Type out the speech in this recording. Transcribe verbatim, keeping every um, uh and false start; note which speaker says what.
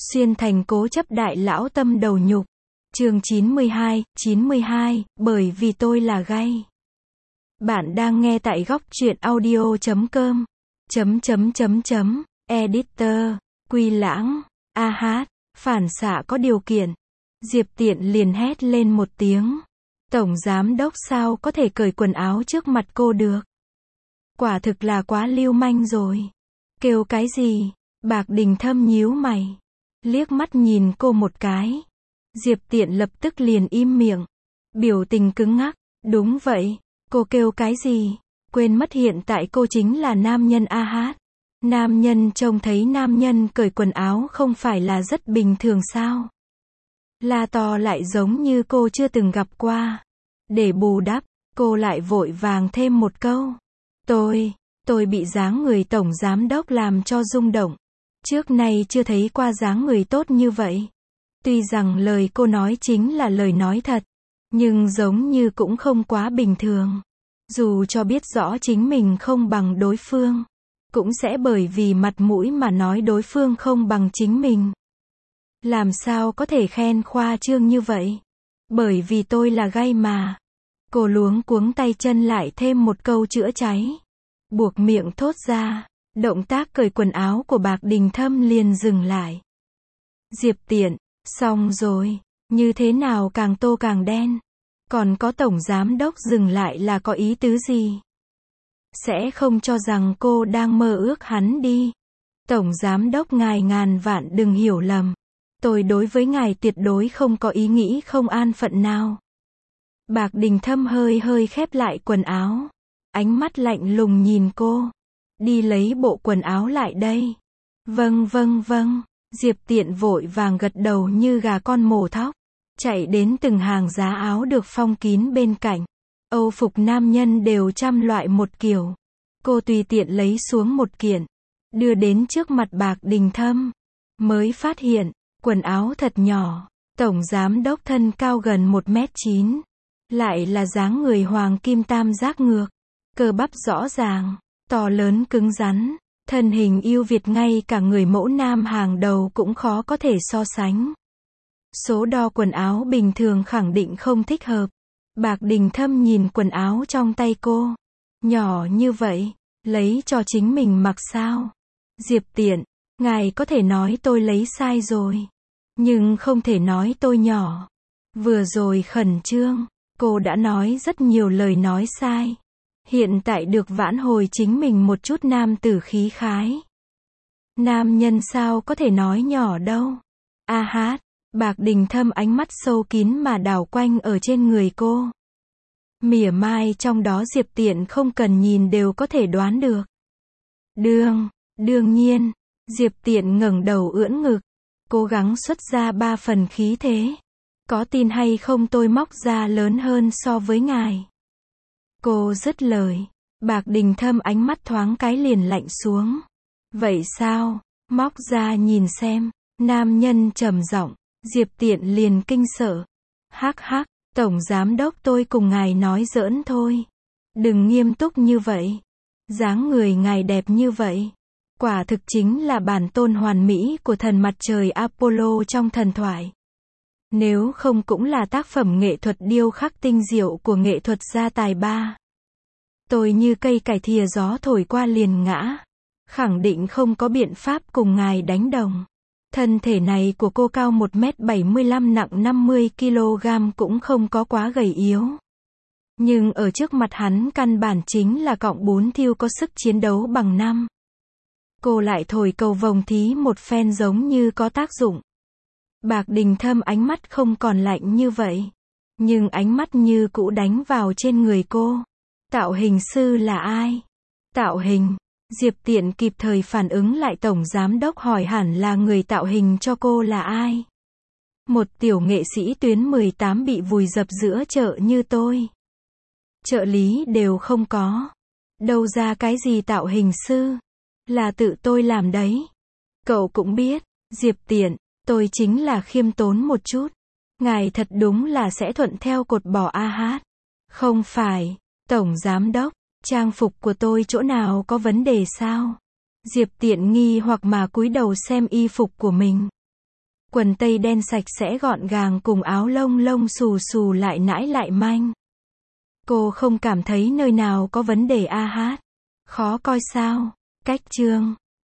Speaker 1: Xuyên thành cố chấp đại lão tâm đầu nhục. Chương chín mươi hai, chín mươi hai, bởi vì tôi là gay. Bạn đang nghe tại góc truyện audio chấm com. Chấm chấm chấm chấm, editor, Quy Lãng, a hát, phản xạ có điều kiện. Diệp Tiện liền hét lên một tiếng. Tổng giám đốc sao có thể cởi quần áo trước mặt cô được? Quả thực là quá lưu manh rồi. Kêu cái gì? Bạc Đình Thâm nhíu mày, liếc mắt nhìn cô một cái. Diệp Tiện lập tức liền im miệng, biểu tình cứng ngắc. Đúng vậy, cô kêu cái gì? Quên mất hiện tại cô chính là nam nhân a hát. Nam nhân trông thấy nam nhân cởi quần áo không phải là rất bình thường sao? La to lại giống như cô chưa từng gặp qua. Để bù đắp, cô lại vội vàng thêm một câu. Tôi, tôi bị dáng người tổng giám đốc làm cho rung động. Trước nay chưa thấy qua dáng người tốt như vậy. Tuy rằng lời cô nói chính là lời nói thật, nhưng giống như cũng không quá bình thường. Dù cho biết rõ chính mình không bằng đối phương, cũng sẽ bởi vì mặt mũi mà nói đối phương không bằng chính mình. Làm sao có thể khen khoa trương như vậy? Bởi vì tôi là gay mà. Cô luống cuống tay chân lại thêm một câu chữa cháy, buộc miệng thốt ra. Động tác cởi quần áo của Bạc Đình Thâm liền dừng lại. Diệp Tiện, xong rồi, như thế nào càng tô càng đen. Còn có tổng giám đốc dừng lại là có ý tứ gì? Sẽ không cho rằng cô đang mơ ước hắn đi. Tổng giám đốc ngài ngàn vạn đừng hiểu lầm. Tôi đối với ngài tuyệt đối không có ý nghĩ không an phận nào. Bạc Đình Thâm hơi hơi khép lại quần áo, ánh mắt lạnh lùng nhìn cô. Đi lấy bộ quần áo lại đây. Vâng vâng vâng. Diệp Tiện vội vàng gật đầu như gà con mổ thóc, chạy đến từng hàng giá áo được phong kín bên cạnh. Âu phục nam nhân đều trăm loại một kiểu. Cô tùy tiện lấy xuống một kiện, đưa đến trước mặt Bạc Đình Thâm. Mới phát hiện, quần áo thật nhỏ. Tổng giám đốc thân cao gần một mét chín, lại là dáng người hoàng kim tam giác ngược, cơ bắp rõ ràng, to lớn cứng rắn, thân hình yêu Việt ngay cả người mẫu nam hàng đầu cũng khó có thể so sánh. Số đo quần áo bình thường khẳng định không thích hợp. Bạc Đình Thâm nhìn quần áo trong tay cô. Nhỏ như vậy, lấy cho chính mình mặc sao? Diệp Tiện, ngài có thể nói tôi lấy sai rồi, nhưng không thể nói tôi nhỏ. Vừa rồi khẩn trương, cô đã nói rất nhiều lời nói sai. Hiện tại được vãn hồi chính mình một chút nam tử khí khái. Nam nhân sao có thể nói nhỏ đâu. A hát, Bạc Đình Thâm ánh mắt sâu kín mà đảo quanh ở trên người cô. Mỉa mai trong đó Diệp Tiện không cần nhìn đều có thể đoán được. Đương, đương nhiên, Diệp Tiện ngẩng đầu ưỡn ngực, cố gắng xuất ra ba phần khí thế. Có tin hay không tôi móc ra lớn hơn so với ngài. Cô dứt lời, Bạc Đình Thâm ánh mắt thoáng cái liền lạnh xuống. Vậy sao? Móc ra nhìn xem. Nam nhân trầm giọng. Diệp Tiện liền kinh sợ. Hắc hắc, tổng giám đốc tôi cùng ngài nói giỡn thôi. Đừng nghiêm túc như vậy. Dáng người ngài đẹp như vậy, quả thực chính là bản tôn hoàn mỹ của thần mặt trời Apollo trong thần thoại. Nếu không cũng là tác phẩm nghệ thuật điêu khắc tinh diệu của nghệ thuật gia tài ba. Tôi như cây cải thìa gió thổi qua liền ngã. Khẳng định không có biện pháp cùng ngài đánh đồng. Thân thể này của cô cao một mét bảy mươi lăm nặng năm mươi ki lô gam cũng không có quá gầy yếu. Nhưng ở trước mặt hắn căn bản chính là cọng bún thiêu có sức chiến đấu bằng năm. Cô lại thổi cầu vồng thí một phen giống như có tác dụng. Bạc Đình Thâm ánh mắt không còn lạnh như vậy, nhưng ánh mắt như cũ đánh vào trên người cô. Tạo hình sư là ai? Tạo hình? Diệp Tiện kịp thời phản ứng lại tổng giám đốc hỏi hẳn là người tạo hình cho cô là ai? Một tiểu nghệ sĩ tuyến mười tám bị vùi dập giữa chợ như tôi. Trợ lý đều không có. Đâu ra cái gì tạo hình sư? Là tự tôi làm đấy. Cậu cũng biết, Diệp Tiện, tôi chính là khiêm tốn một chút. Ngài thật đúng là sẽ thuận theo cột bỏ a hát. Không phải, tổng giám đốc, trang phục của tôi chỗ nào có vấn đề sao? Diệp Tiện nghi hoặc mà cúi đầu xem y phục của mình. Quần tây đen sạch sẽ gọn gàng cùng áo lông lông xù xù lại nãi lại manh. Cô không cảm thấy nơi nào có vấn đề a hát. Khó coi sao? Cách chương